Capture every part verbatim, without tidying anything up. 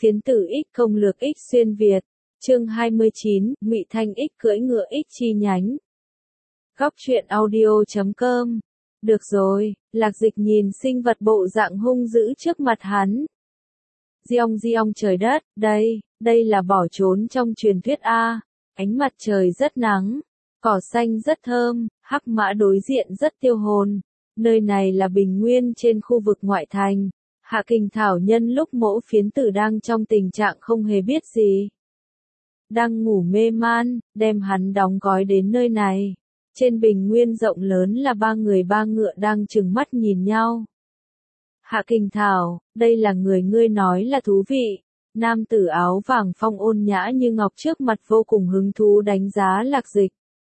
Phiến tử X công lược X xuyên Việt, chương hai mươi chín, Ngụy Thanh X cưỡi ngựa X chi nhánh. Góc truyện audio chấm com. Được rồi, Lạc Dịch nhìn sinh vật bộ dạng hung dữ trước mặt hắn. Giong giong trời đất, đây, đây là bỏ trốn trong truyền thuyết A. Ánh mặt trời rất nắng, cỏ xanh rất thơm, hắc mã đối diện rất tiêu hồn. Nơi này là bình nguyên trên khu vực ngoại thành. Hạ Kình Thảo nhân lúc mỗ phiến tử đang trong tình trạng không hề biết gì, đang ngủ mê man, đem hắn đóng gói đến nơi này. Trên bình nguyên rộng lớn là ba người ba ngựa đang trừng mắt nhìn nhau. Hạ Kình Thảo, đây là người ngươi nói là thú vị. Nam tử áo vàng phong ôn nhã như ngọc trước mặt vô cùng hứng thú đánh giá Lạc Dịch.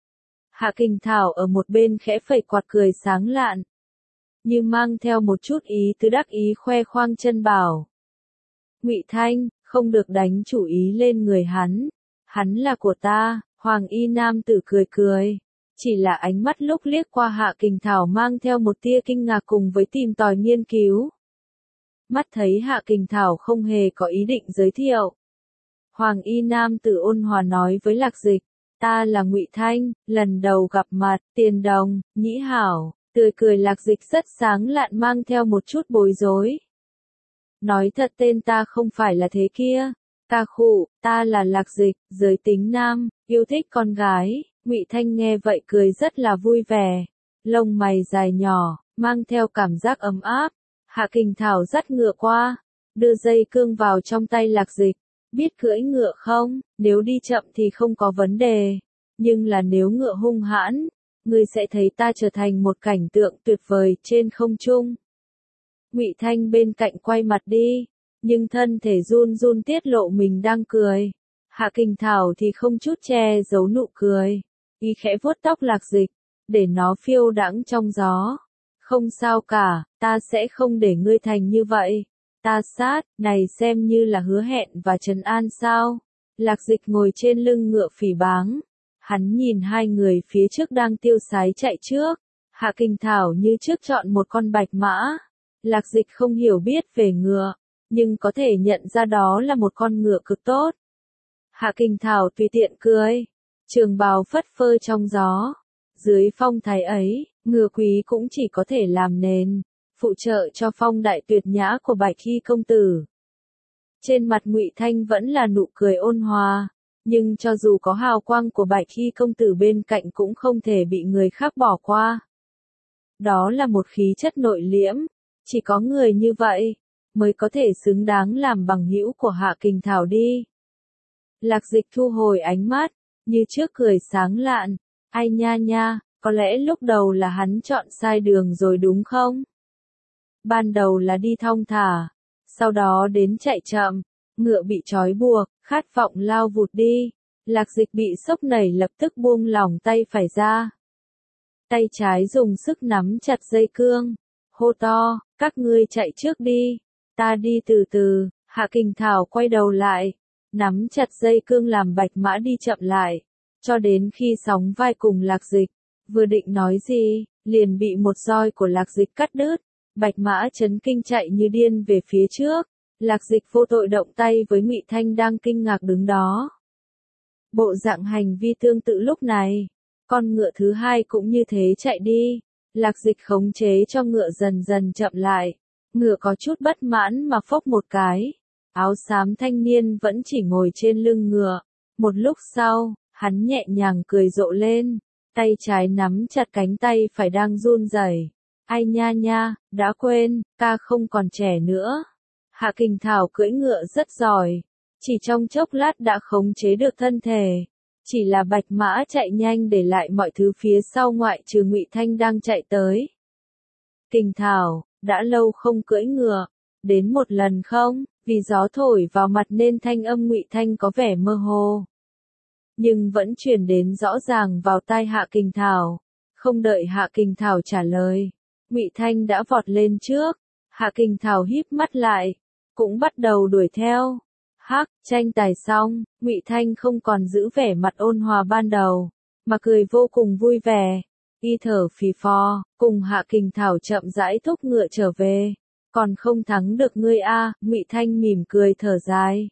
Hạ Kình Thảo ở một bên khẽ phẩy quạt cười sáng lạn, như mang theo một chút ý tứ đắc ý khoe khoang chân bảo. Ngụy Thanh, không được đánh chủ ý lên người hắn. Hắn là của ta. Hoàng y nam tử cười cười. Chỉ là ánh mắt lúc liếc qua Hạ Kình Thảo mang theo một tia kinh ngạc cùng với tìm tòi nghiên cứu. Mắt thấy Hạ Kình Thảo không hề có ý định giới thiệu. Hoàng y nam tử ôn hòa nói với Lạc Dịch, ta là Ngụy Thanh, lần đầu gặp mặt, tiền đồng, nhĩ hảo. Tươi cười Lạc Dịch rất sáng lạn mang theo một chút bối rối. Nói thật tên ta không phải là thế kia. Ta khụ, ta là Lạc Dịch, giới tính nam, yêu thích con gái. Ngụy Thanh nghe vậy cười rất là vui vẻ. Lông mày dài nhỏ, mang theo cảm giác ấm áp. Hạ Kình Thảo dắt ngựa qua, đưa dây cương vào trong tay Lạc Dịch. Biết cưỡi ngựa không? Nếu đi chậm thì không có vấn đề. Nhưng là nếu ngựa hung hãn, ngươi sẽ thấy ta trở thành một cảnh tượng tuyệt vời trên không trung. Ngụy Thanh bên cạnh quay mặt đi, nhưng thân thể run run tiết lộ mình đang cười. Hạ Kình Thảo thì không chút che giấu nụ cười, y khẽ vuốt tóc Lạc Dịch, để nó phiêu đãng trong gió. Không sao cả, ta sẽ không để ngươi thành như vậy. Ta sát, này xem như là hứa hẹn và trấn an sao? Lạc Dịch ngồi trên lưng ngựa phỉ báng. Hắn nhìn hai người phía trước đang tiêu sái chạy trước. Hạ Kình Thảo như trước chọn một con bạch mã. Lạc Dịch không hiểu biết về ngựa, nhưng có thể nhận ra đó là một con ngựa cực tốt. Hạ Kình Thảo tùy tiện cười, trường bào phất phơ trong gió. Dưới phong thái ấy, ngựa quý cũng chỉ có thể làm nền, phụ trợ cho phong đại tuyệt nhã của Bạch Hy công tử. Trên mặt Ngụy Thanh vẫn là nụ cười ôn hòa. Nhưng cho dù có hào quang của Bạch Hy công tử bên cạnh cũng không thể bị người khác bỏ qua. Đó là một khí chất nội liễm, chỉ có người như vậy mới có thể xứng đáng làm bằng hữu của Hạ Kình Thảo đi. Lạc Dịch thu hồi ánh mắt, như trước cười sáng lạn, ai nha nha, có lẽ lúc đầu là hắn chọn sai đường rồi đúng không? Ban đầu là đi thong thả, sau đó đến chạy chậm, ngựa bị trói buộc, khát vọng lao vụt đi. Lạc Dịch bị sốc nảy lập tức buông lỏng tay phải ra. Tay trái dùng sức nắm chặt dây cương, hô to, các ngươi chạy trước đi, ta đi từ từ. Hạ Kình Thảo quay đầu lại, nắm chặt dây cương làm bạch mã đi chậm lại, cho đến khi sóng vai cùng Lạc Dịch. Vừa định nói gì, liền bị một roi của Lạc Dịch cắt đứt. Bạch mã chấn kinh chạy như điên về phía trước. Lạc Dịch vô tội động tay với Ngụy Thanh đang kinh ngạc đứng đó. Bộ dạng hành vi tương tự lúc này, con ngựa thứ hai cũng như thế chạy đi. Lạc Dịch khống chế cho ngựa dần dần chậm lại. Ngựa có chút bất mãn mà phốc một cái. Áo xám thanh niên vẫn chỉ ngồi trên lưng ngựa. Một lúc sau, hắn nhẹ nhàng cười rộ lên, tay trái nắm chặt cánh tay phải đang run rẩy. Ai nha nha, đã quên, ta không còn trẻ nữa. Hạ Kình Thảo cưỡi ngựa rất giỏi, chỉ trong chốc lát đã khống chế được thân thể. Chỉ là bạch mã chạy nhanh để lại mọi thứ phía sau ngoại trừ Ngụy Thanh đang chạy tới. Kình Thảo, đã lâu không cưỡi ngựa, đến một lần không? Vì gió thổi vào mặt nên thanh âm Ngụy Thanh có vẻ mơ hồ, nhưng vẫn truyền đến rõ ràng vào tai Hạ Kình Thảo. Không đợi Hạ Kình Thảo trả lời, Ngụy Thanh đã vọt lên trước. Hạ Kình Thảo híp mắt lại, cũng bắt đầu đuổi theo. Hắc, tranh tài xong, Ngụy Thanh không còn giữ vẻ mặt ôn hòa ban đầu, mà cười vô cùng vui vẻ. Y thở phì phò, cùng Hạ Kình Thảo chậm rãi thúc ngựa trở về. còn không thắng được ngươi a, Ngụy Thanh mỉm cười thở dài.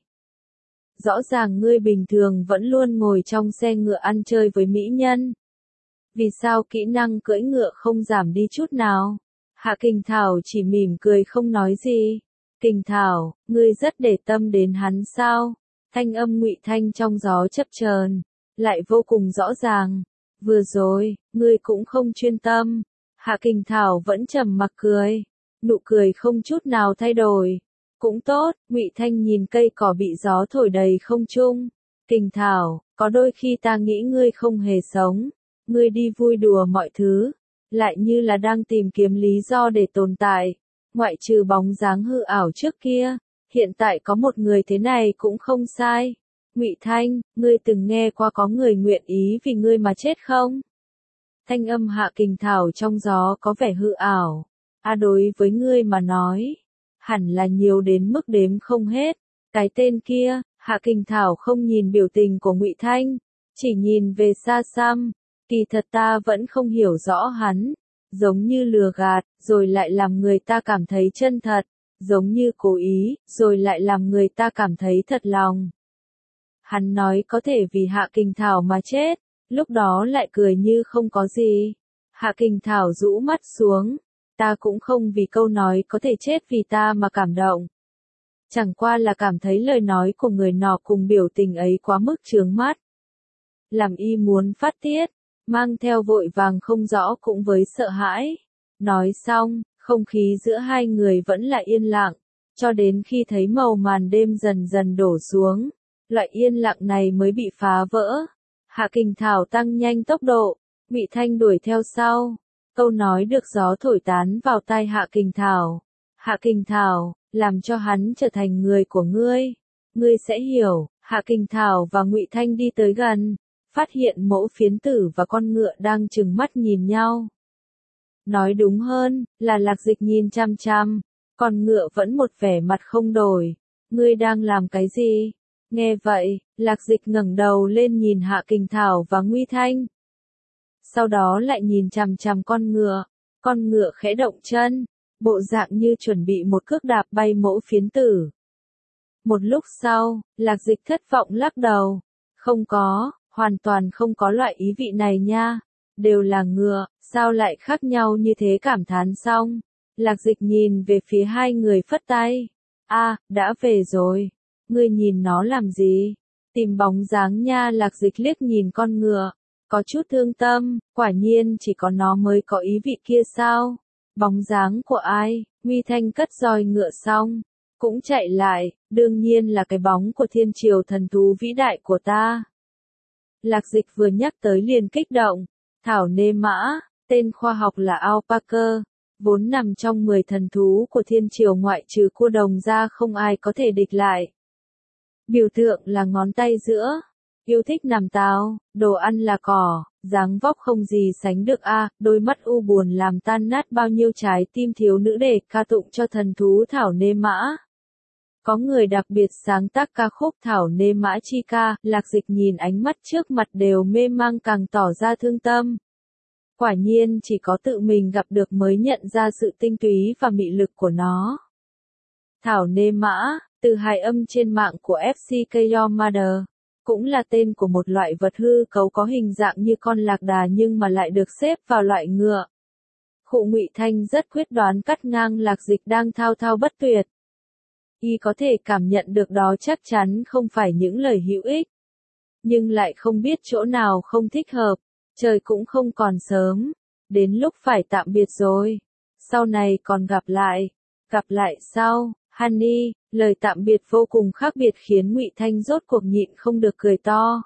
Rõ ràng ngươi bình thường vẫn luôn ngồi trong xe ngựa ăn chơi với mỹ nhân. Vì sao kỹ năng cưỡi ngựa không giảm đi chút nào? Hạ Kình Thảo chỉ mỉm cười không nói gì. Kình Thảo, ngươi rất để tâm đến hắn sao? Thanh âm Ngụy Thanh trong gió chập chờn, lại vô cùng rõ ràng. Vừa rồi, ngươi cũng không chuyên tâm. Hạ Kình Thảo vẫn trầm mặc cười, nụ cười không chút nào thay đổi. Cũng tốt, Ngụy Thanh nhìn cây cỏ bị gió thổi đầy không trung. Kình Thảo, có đôi khi ta nghĩ ngươi không hề sống. Ngươi đi vui đùa mọi thứ, lại như là đang tìm kiếm lý do để tồn tại. Ngoại trừ bóng dáng hư ảo trước kia, hiện tại có một người thế này cũng không sai. Ngụy Thanh, ngươi từng nghe qua có người nguyện ý vì ngươi mà chết không? Thanh âm Hạ Kình Thảo trong gió có vẻ hư ảo. A đối với ngươi mà nói, hẳn là nhiều đến mức đếm không hết. Cái tên kia, Hạ Kình Thảo không nhìn biểu tình của Ngụy Thanh, chỉ nhìn về xa xăm. Kỳ thật ta vẫn không hiểu rõ hắn, giống như lừa gạt, rồi lại làm người ta cảm thấy chân thật, giống như cố ý, rồi lại làm người ta cảm thấy thật lòng. Hắn nói có thể vì Hạ Kình Thảo mà chết, lúc đó lại cười như không có gì. Hạ Kình Thảo rũ mắt xuống, ta cũng không vì câu nói có thể chết vì ta mà cảm động. Chẳng qua là cảm thấy lời nói của người nọ cùng biểu tình ấy quá mức chướng mắt. Làm y muốn phát tiết, mang theo vội vàng không rõ cũng với sợ hãi. Nói xong, không khí giữa hai người vẫn là yên lặng, cho đến khi thấy màu màn đêm dần dần đổ xuống, loại yên lặng này mới bị phá vỡ. Hạ Kình Thảo tăng nhanh tốc độ, Ngụy Thanh đuổi theo sau. Câu nói được gió thổi tán vào tai Hạ Kình Thảo. Hạ Kình Thảo, làm cho hắn trở thành người của ngươi. Ngươi sẽ hiểu. Hạ Kình Thảo và Ngụy Thanh đi tới gần, phát hiện mẫu phiến tử và con ngựa đang trừng mắt nhìn nhau. Nói đúng hơn, là Lạc Dịch nhìn chăm chăm, con ngựa vẫn một vẻ mặt không đổi. Ngươi đang làm cái gì? Nghe vậy, Lạc Dịch ngẩng đầu lên nhìn Hạ Kình Thảo và Ngụy Thanh. Sau đó lại nhìn chằm chằm con ngựa, con ngựa khẽ động chân, bộ dạng như chuẩn bị một cước đạp bay mẫu phiến tử. Một lúc sau, Lạc Dịch thất vọng lắc đầu. Không có, hoàn toàn không có loại ý vị này nha. Đều là ngựa, sao lại khác nhau như thế? Cảm thán xong, Lạc Dịch nhìn về phía hai người phất tay. A, đã về rồi. Ngươi nhìn nó làm gì? Tìm bóng dáng nha. Lạc Dịch liếc nhìn con ngựa, có chút thương tâm, quả nhiên chỉ có nó mới có ý vị kia sao? Bóng dáng của ai? Ngụy Thanh cất roi ngựa xong, cũng chạy lại, đương nhiên là cái bóng của thiên triều thần thú vĩ đại của ta. Lạc Dịch vừa nhắc tới liền kích động. Thảo nê mã, tên khoa học là alpaca, vốn nằm trong mười thần thú của thiên triều, ngoại trừ cua đồng ra không ai có thể địch lại. Biểu tượng là ngón tay giữa, yêu thích nằm táo, đồ ăn là cỏ, dáng vóc không gì sánh được a, đôi mắt u buồn làm tan nát bao nhiêu trái tim thiếu nữ để ca tụng cho thần thú Thảo nê mã. Có người đặc biệt sáng tác ca khúc Thảo nê mã chi ca, Lạc Dịch nhìn ánh mắt trước mặt đều mê mang càng tỏ ra thương tâm. Quả nhiên chỉ có tự mình gặp được mới nhận ra sự tinh túy và mị lực của nó. Thảo nê mã, từ hài âm trên mạng của ép xê ca Your Mother, cũng là tên của một loại vật hư cấu có hình dạng như con lạc đà nhưng mà lại được xếp vào loại ngựa. Khụ Ngụy Thanh rất quyết đoán cắt ngang Lạc Dịch đang thao thao bất tuyệt. Y có thể cảm nhận được đó chắc chắn không phải những lời hữu ích, nhưng lại không biết chỗ nào không thích hợp. Trời cũng không còn sớm, đến lúc phải tạm biệt rồi. Sau này còn gặp lại. Gặp lại sau, Honey, lời tạm biệt vô cùng khác biệt khiến Ngụy Thanh rốt cuộc nhịn không được cười to.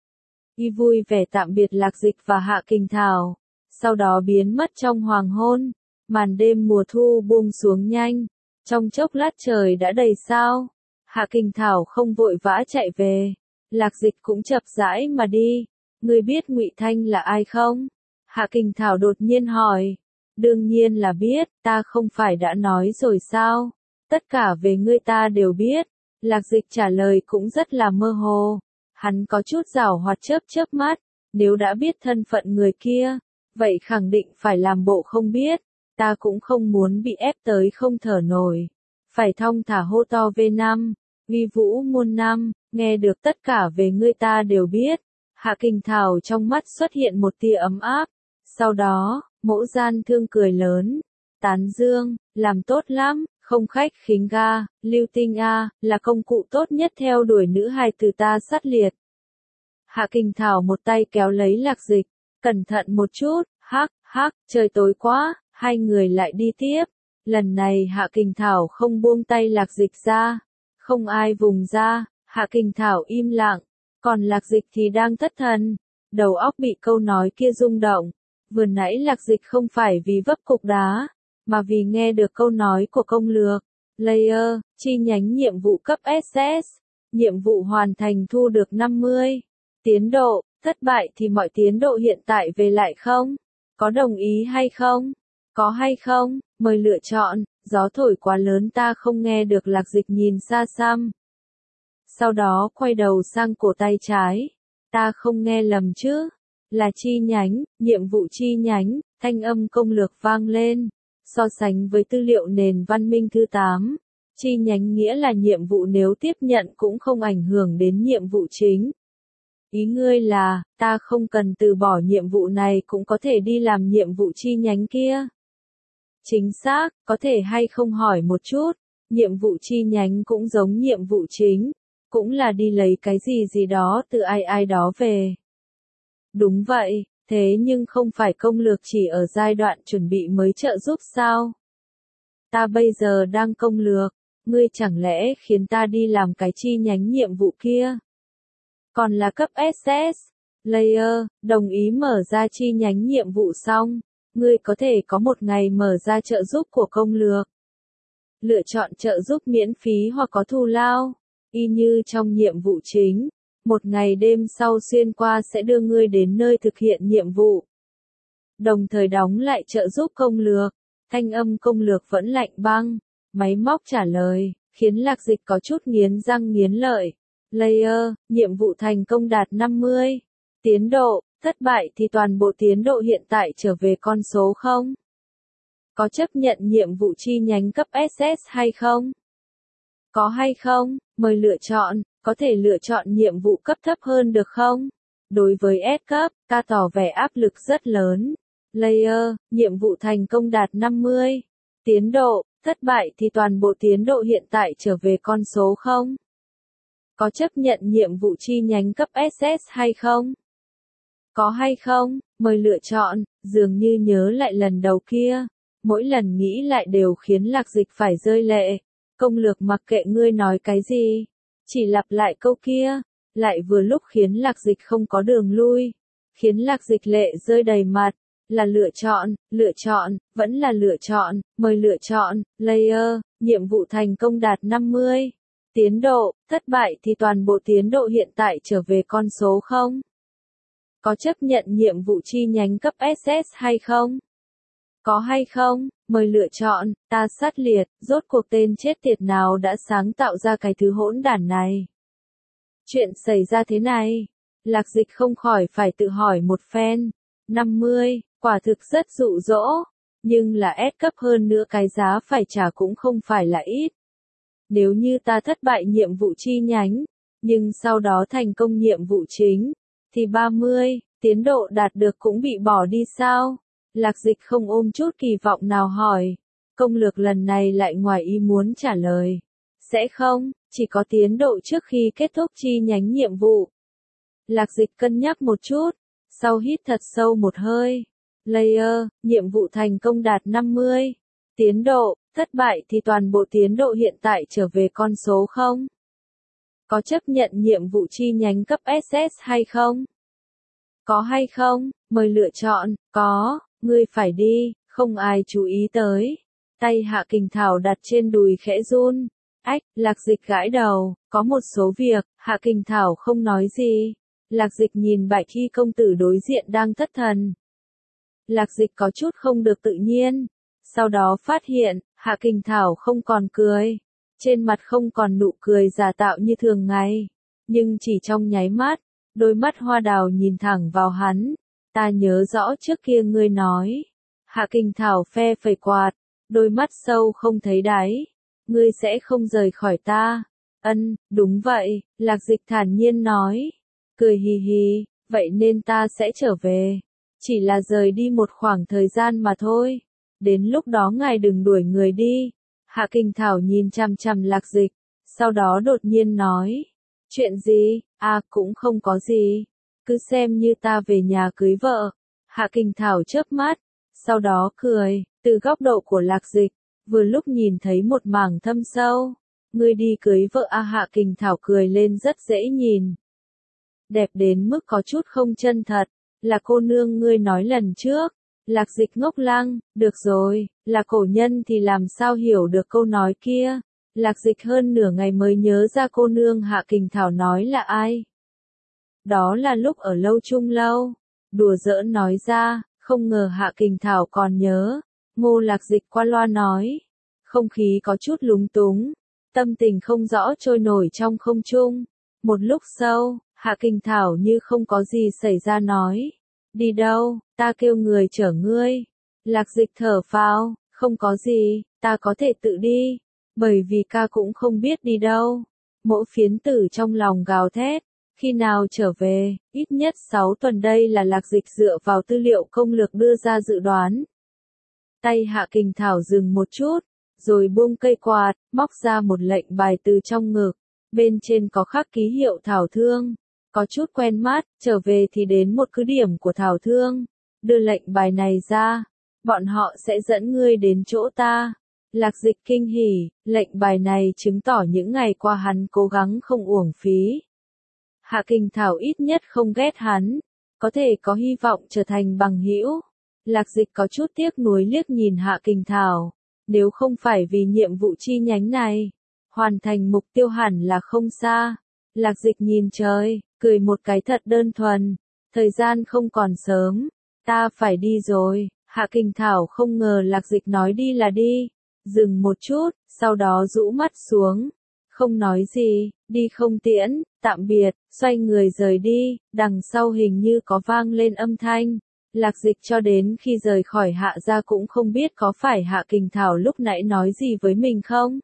Y vui vẻ tạm biệt Lạc Dịch và Hạ Kình Thảo, sau đó biến mất trong hoàng hôn. Màn đêm mùa thu buông xuống nhanh, trong chốc lát trời đã đầy sao. Hạ Kình Thảo không vội vã chạy về, Lạc Dịch cũng chậm rãi mà đi. Ngươi biết Ngụy Thanh là ai không? Hạ Kình Thảo đột nhiên hỏi. Đương nhiên là biết, ta không phải đã nói rồi sao? Tất cả về ngươi ta đều biết. Lạc Dịch trả lời cũng rất là mơ hồ. Hắn có chút giảo hoạt chớp chớp mắt. Nếu đã biết thân phận người kia, vậy khẳng định phải làm bộ không biết. ta cũng không muốn bị ép tới không thở nổi. Phải thong thả hô to vê năm, uy vũ muôn năm, nghe được tất cả về ngươi ta đều biết. Hạ Kình Thảo trong mắt xuất hiện một tia ấm áp. Sau đó, Mỗ Gian Thương cười lớn, tán dương, làm tốt lắm, không khách khính ga, Lưu Tinh a, là công cụ tốt nhất theo đuổi nữ hài từ ta sát liệt. Hạ Kình Thảo một tay kéo lấy Lạc Dịch, cẩn thận một chút, hắc, hắc, trời tối quá, hai người lại đi tiếp. Lần này Hạ Kình Thảo không buông tay Lạc Dịch ra, không ai vùng ra, Hạ Kình Thảo im lặng, còn Lạc Dịch thì đang thất thần, đầu óc bị câu nói kia rung động. Vừa nãy Lạc Dịch không phải vì vấp cục đá, mà vì nghe được câu nói của công lược. Layer, chi nhánh nhiệm vụ cấp ét ét, nhiệm vụ hoàn thành thu được năm mươi. Tiến độ, thất bại thì mọi tiến độ hiện tại về lại không? Có đồng ý hay không? Có hay không? Mời lựa chọn, gió thổi quá lớn ta không nghe được. Lạc Dịch nhìn xa xăm. Sau đó quay đầu sang cổ tay trái. Ta không nghe lầm chứ? Là chi nhánh, nhiệm vụ chi nhánh, thanh âm công lược vang lên. So sánh với tư liệu nền văn minh thứ tám, chi nhánh nghĩa là nhiệm vụ nếu tiếp nhận cũng không ảnh hưởng đến nhiệm vụ chính. Ý ngươi là, ta không cần từ bỏ nhiệm vụ này cũng có thể đi làm nhiệm vụ chi nhánh kia. Chính xác, có thể hay không hỏi một chút, nhiệm vụ chi nhánh cũng giống nhiệm vụ chính, cũng là đi lấy cái gì gì đó từ ai ai đó về. Đúng vậy, thế nhưng không phải công lược chỉ ở giai đoạn chuẩn bị mới trợ giúp sao? Ta bây giờ đang công lược, ngươi chẳng lẽ khiến ta đi làm cái chi nhánh nhiệm vụ kia? Còn là cấp ét ét, Layer, đồng ý mở ra chi nhánh nhiệm vụ xong, ngươi có thể có một ngày mở ra trợ giúp của công lược. Lựa chọn trợ giúp miễn phí hoặc có thù lao, y như trong nhiệm vụ chính. Một ngày đêm sau xuyên qua sẽ đưa ngươi đến nơi thực hiện nhiệm vụ. Đồng thời đóng lại trợ giúp công lược. Thanh âm công lược vẫn lạnh băng. Máy móc trả lời, khiến Lạc Dịch có chút nghiến răng nghiến lợi. Layer, nhiệm vụ thành công đạt năm mươi. Tiến độ, thất bại thì toàn bộ tiến độ hiện tại trở về con số không? Có chấp nhận nhiệm vụ chi nhánh cấp ét ét hay không? Có hay không? Mời lựa chọn. Có thể lựa chọn nhiệm vụ cấp thấp hơn được không? Đối với S cấp, ta tỏ vẻ áp lực rất lớn. Layer, nhiệm vụ thành công đạt năm mươi. Tiến độ, thất bại thì toàn bộ tiến độ hiện tại trở về con số không? Có chấp nhận nhiệm vụ chi nhánh cấp ét ét hay không? Có hay không? Mời lựa chọn. Dường như nhớ lại lần đầu kia. Mỗi lần nghĩ lại đều khiến Lạc Dịch phải rơi lệ. Công lược mặc kệ ngươi nói cái gì. Chỉ lặp lại câu kia, lại vừa lúc khiến Lạc Dịch không có đường lui, khiến Lạc Dịch lệ rơi đầy mặt, là lựa chọn, lựa chọn, vẫn là lựa chọn, mời lựa chọn. Layer, nhiệm vụ thành công đạt năm mươi. Tiến độ, thất bại thì toàn bộ tiến độ hiện tại trở về con số không? Có chấp nhận nhiệm vụ chi nhánh cấp ét ét hay không? Có hay không? Mời lựa chọn. Ta sát liệt, rốt cuộc tên chết tiệt nào đã sáng tạo ra cái thứ hỗn đản này? Chuyện xảy ra thế này. Lạc Dịch không khỏi phải tự hỏi một phen. năm mươi, quả thực rất dụ dỗ. Nhưng là S cấp hơn nữa cái giá phải trả cũng không phải là ít. Nếu như ta thất bại nhiệm vụ chi nhánh, nhưng sau đó thành công nhiệm vụ chính, thì ba mươi, tiến độ đạt được cũng bị bỏ đi sao? Lạc Dịch không ôm chút kỳ vọng nào hỏi. Công lược lần này lại ngoài ý muốn trả lời. Sẽ không, chỉ có tiến độ trước khi kết thúc chi nhánh nhiệm vụ. Lạc Dịch cân nhắc một chút, sau hít thật sâu một hơi. Layer, nhiệm vụ thành công đạt năm mươi. Tiến độ, thất bại thì toàn bộ tiến độ hiện tại trở về con số không? Có chấp nhận nhiệm vụ chi nhánh cấp ét ét hay không? Có hay không? Mời lựa chọn. Có. Ngươi phải đi, không ai chú ý tới. Tay Hạ Kình Thảo đặt trên đùi khẽ run. Ách, Lạc Dịch gãi đầu, có một số việc, Hạ Kình Thảo không nói gì. Lạc Dịch nhìn Bạch Hy công tử đối diện đang thất thần. Lạc Dịch có chút không được tự nhiên. Sau đó phát hiện, Hạ Kình Thảo không còn cười. Trên mặt không còn nụ cười giả tạo như thường ngày. Nhưng chỉ trong nháy mắt, đôi mắt hoa đào nhìn thẳng vào hắn. Ta nhớ rõ trước kia ngươi nói, Hạ Kình Thảo phe phẩy quạt, đôi mắt sâu không thấy đáy. Ngươi sẽ không rời khỏi ta. Ân, đúng vậy, Lạc Dịch thản nhiên nói. Cười hì hì, vậy nên ta sẽ trở về. Chỉ là rời đi một khoảng thời gian mà thôi. Đến lúc đó ngài đừng đuổi người đi. Hạ Kình Thảo nhìn chằm chằm Lạc Dịch, sau đó đột nhiên nói. Chuyện gì? À, cũng không có gì. Cứ xem như ta về nhà cưới vợ. Hạ Kình Thảo chớp mắt, sau đó cười, từ góc độ của Lạc Dịch, vừa lúc nhìn thấy một mảng thâm sâu. Ngươi đi cưới vợ à? Hạ Kình Thảo cười lên rất dễ nhìn. Đẹp đến mức có chút không chân thật, là cô nương ngươi nói lần trước. Lạc Dịch ngốc lăng, được rồi, là cổ nhân thì làm sao hiểu được câu nói kia. Lạc Dịch hơn nửa ngày mới nhớ ra cô nương Hạ Kình Thảo nói là ai. Đó là lúc ở Lâu Trung Lâu. Đùa giỡn nói ra, không ngờ Hạ Kình Thảo còn nhớ. Ngô Lạc Dịch qua loa nói. Không khí có chút lúng túng, tâm tình không rõ trôi nổi trong không trung. Một lúc sau, Hạ Kình Thảo như không có gì xảy ra nói. Đi đâu, ta kêu người chở ngươi. Lạc Dịch thở phào, không có gì, ta có thể tự đi. Bởi vì ca cũng không biết đi đâu. Mỗi phiến tử trong lòng gào thét. Khi nào trở về, ít nhất sáu tuần đây là Lạc Dịch dựa vào tư liệu công lược đưa ra dự đoán. Tay Hạ Kình Thảo dừng một chút, rồi buông cây quạt, móc ra một lệnh bài từ trong ngực. Bên trên có khắc ký hiệu Thảo Thương. Có chút quen mắt, trở về thì đến một cứ điểm của Thảo Thương. Đưa lệnh bài này ra, bọn họ sẽ dẫn ngươi đến chỗ ta. Lạc Dịch kinh hỉ, lệnh bài này chứng tỏ những ngày qua hắn cố gắng không uổng phí. Hạ Kình Thảo ít nhất không ghét hắn, có thể có hy vọng trở thành bằng hữu. Lạc Dịch có chút tiếc nuối liếc nhìn Hạ Kình Thảo, nếu không phải vì nhiệm vụ chi nhánh này, hoàn thành mục tiêu hẳn là không xa. Lạc Dịch nhìn trời, cười một cái thật đơn thuần, thời gian không còn sớm, ta phải đi rồi. Hạ Kình Thảo không ngờ Lạc Dịch nói đi là đi, dừng một chút, sau đó rũ mắt xuống, không nói gì, đi không tiễn, tạm biệt, xoay người rời đi, đằng sau hình như có vang lên âm thanh. Lạc Dịch cho đến khi rời khỏi Hạ gia cũng không biết có phải Hạ Kình Thảo lúc nãy nói gì với mình không.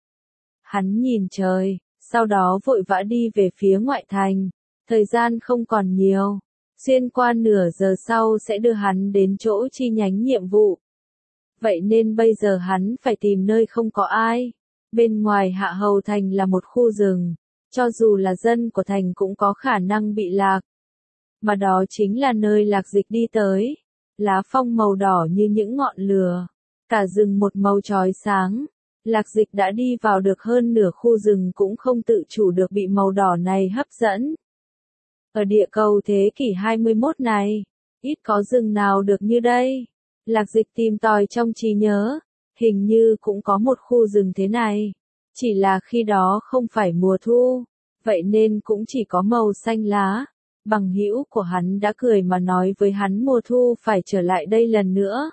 Hắn nhìn trời, sau đó vội vã đi về phía ngoại thành, thời gian không còn nhiều, xuyên qua nửa giờ sau sẽ đưa hắn đến chỗ chi nhánh nhiệm vụ. Vậy nên bây giờ hắn phải tìm nơi không có ai. Bên ngoài Hạ Hầu Thành là một khu rừng, cho dù là dân của thành cũng có khả năng bị lạc. Mà đó chính là nơi Lạc Dịch đi tới. Lá phong màu đỏ như những ngọn lửa, cả rừng một màu chói sáng. Lạc Dịch đã đi vào được hơn nửa khu rừng cũng không tự chủ được bị màu đỏ này hấp dẫn. Ở địa cầu thế kỷ hai mươi mốt này, ít có rừng nào được như đây. Lạc Dịch tìm tòi trong trí nhớ, hình như cũng có một khu rừng thế này. Chỉ là khi đó không phải mùa thu, vậy nên cũng chỉ có màu xanh lá. Bằng hữu của hắn đã cười mà nói với hắn mùa thu phải trở lại đây lần nữa.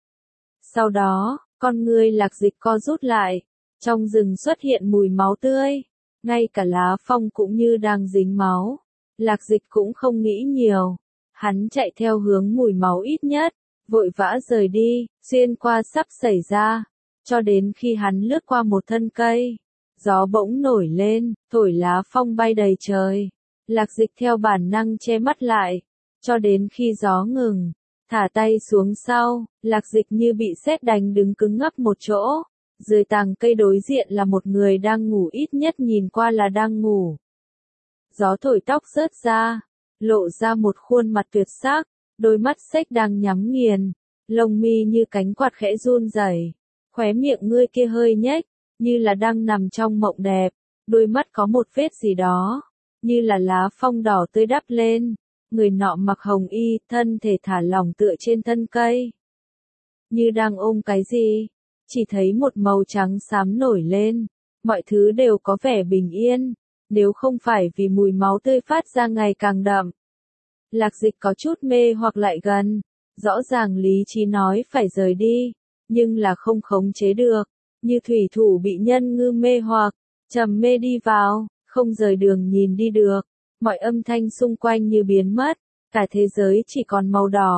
Sau đó, con ngươi Lạc Dịch co rút lại, trong rừng xuất hiện mùi máu tươi, ngay cả lá phong cũng như đang dính máu. Lạc Dịch cũng không nghĩ nhiều, hắn chạy theo hướng mùi máu ít nhất, vội vã rời đi, xuyên qua sắp xảy ra, cho đến khi hắn lướt qua một thân cây, gió bỗng nổi lên, thổi lá phong bay đầy trời. Lạc Dịch theo bản năng che mắt lại, cho đến khi gió ngừng, thả tay xuống sau, Lạc Dịch như bị sét đánh đứng cứng ngắc một chỗ. Dưới tàng cây đối diện là một người đang ngủ, ít nhất nhìn qua là đang ngủ. Gió thổi tóc rớt ra, lộ ra một khuôn mặt tuyệt sắc, đôi mắt xếch đang nhắm nghiền, lông mi như cánh quạt khẽ run rẩy, khóe miệng ngươi kia hơi nhếch, như là đang nằm trong mộng đẹp, đôi mắt có một vết gì đó, như là lá phong đỏ tươi đắp lên. Người nọ mặc hồng y, thân thể thả lỏng tựa trên thân cây, như đang ôm cái gì. Chỉ thấy một màu trắng xám nổi lên, mọi thứ đều có vẻ bình yên, nếu không phải vì mùi máu tươi phát ra ngày càng đậm. Lạc Dịch có chút mê hoặc lại gần, rõ ràng lý trí nói phải rời đi, nhưng là không khống chế được, như thủy thủ bị nhân ngư mê hoặc, trầm mê đi vào, không rời đường nhìn đi được, mọi âm thanh xung quanh như biến mất, cả thế giới chỉ còn màu đỏ.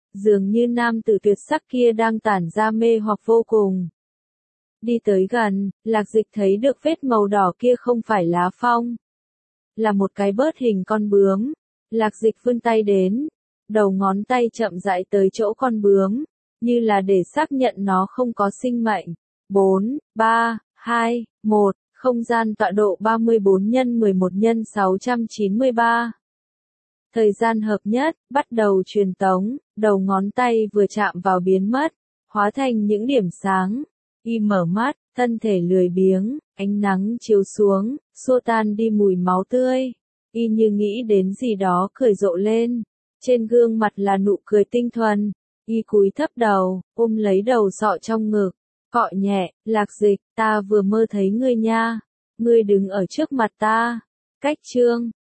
dường như nam tử tuyệt sắc kia đang tản ra mê hoặc vô cùng. Đi tới gần, Lạc Dịch thấy được vết màu đỏ kia không phải lá phong, là một cái bớt hình con bướm. Lạc Dịch vươn tay đến, đầu ngón tay chậm rãi tới chỗ con bướm, như là để xác nhận nó không có sinh mệnh. bốn, ba, hai, một, không gian tọa độ ba mươi tư nhân mười một nhân sáu trăm chín mươi ba. Thời gian hợp nhất, bắt đầu truyền tống, đầu ngón tay vừa chạm vào biến mất, hóa thành những điểm sáng. Y mở mắt, thân thể lười biếng, ánh nắng chiếu xuống, xua tan đi mùi máu tươi. Y như nghĩ đến gì đó cười rộ lên. Trên gương mặt là nụ cười tinh thuần. Y cúi thấp đầu, ôm lấy đầu sọ trong ngực, cọ nhẹ, Lạc Dịch, ta vừa mơ thấy ngươi nha. Ngươi đứng ở trước mặt ta. Cách chương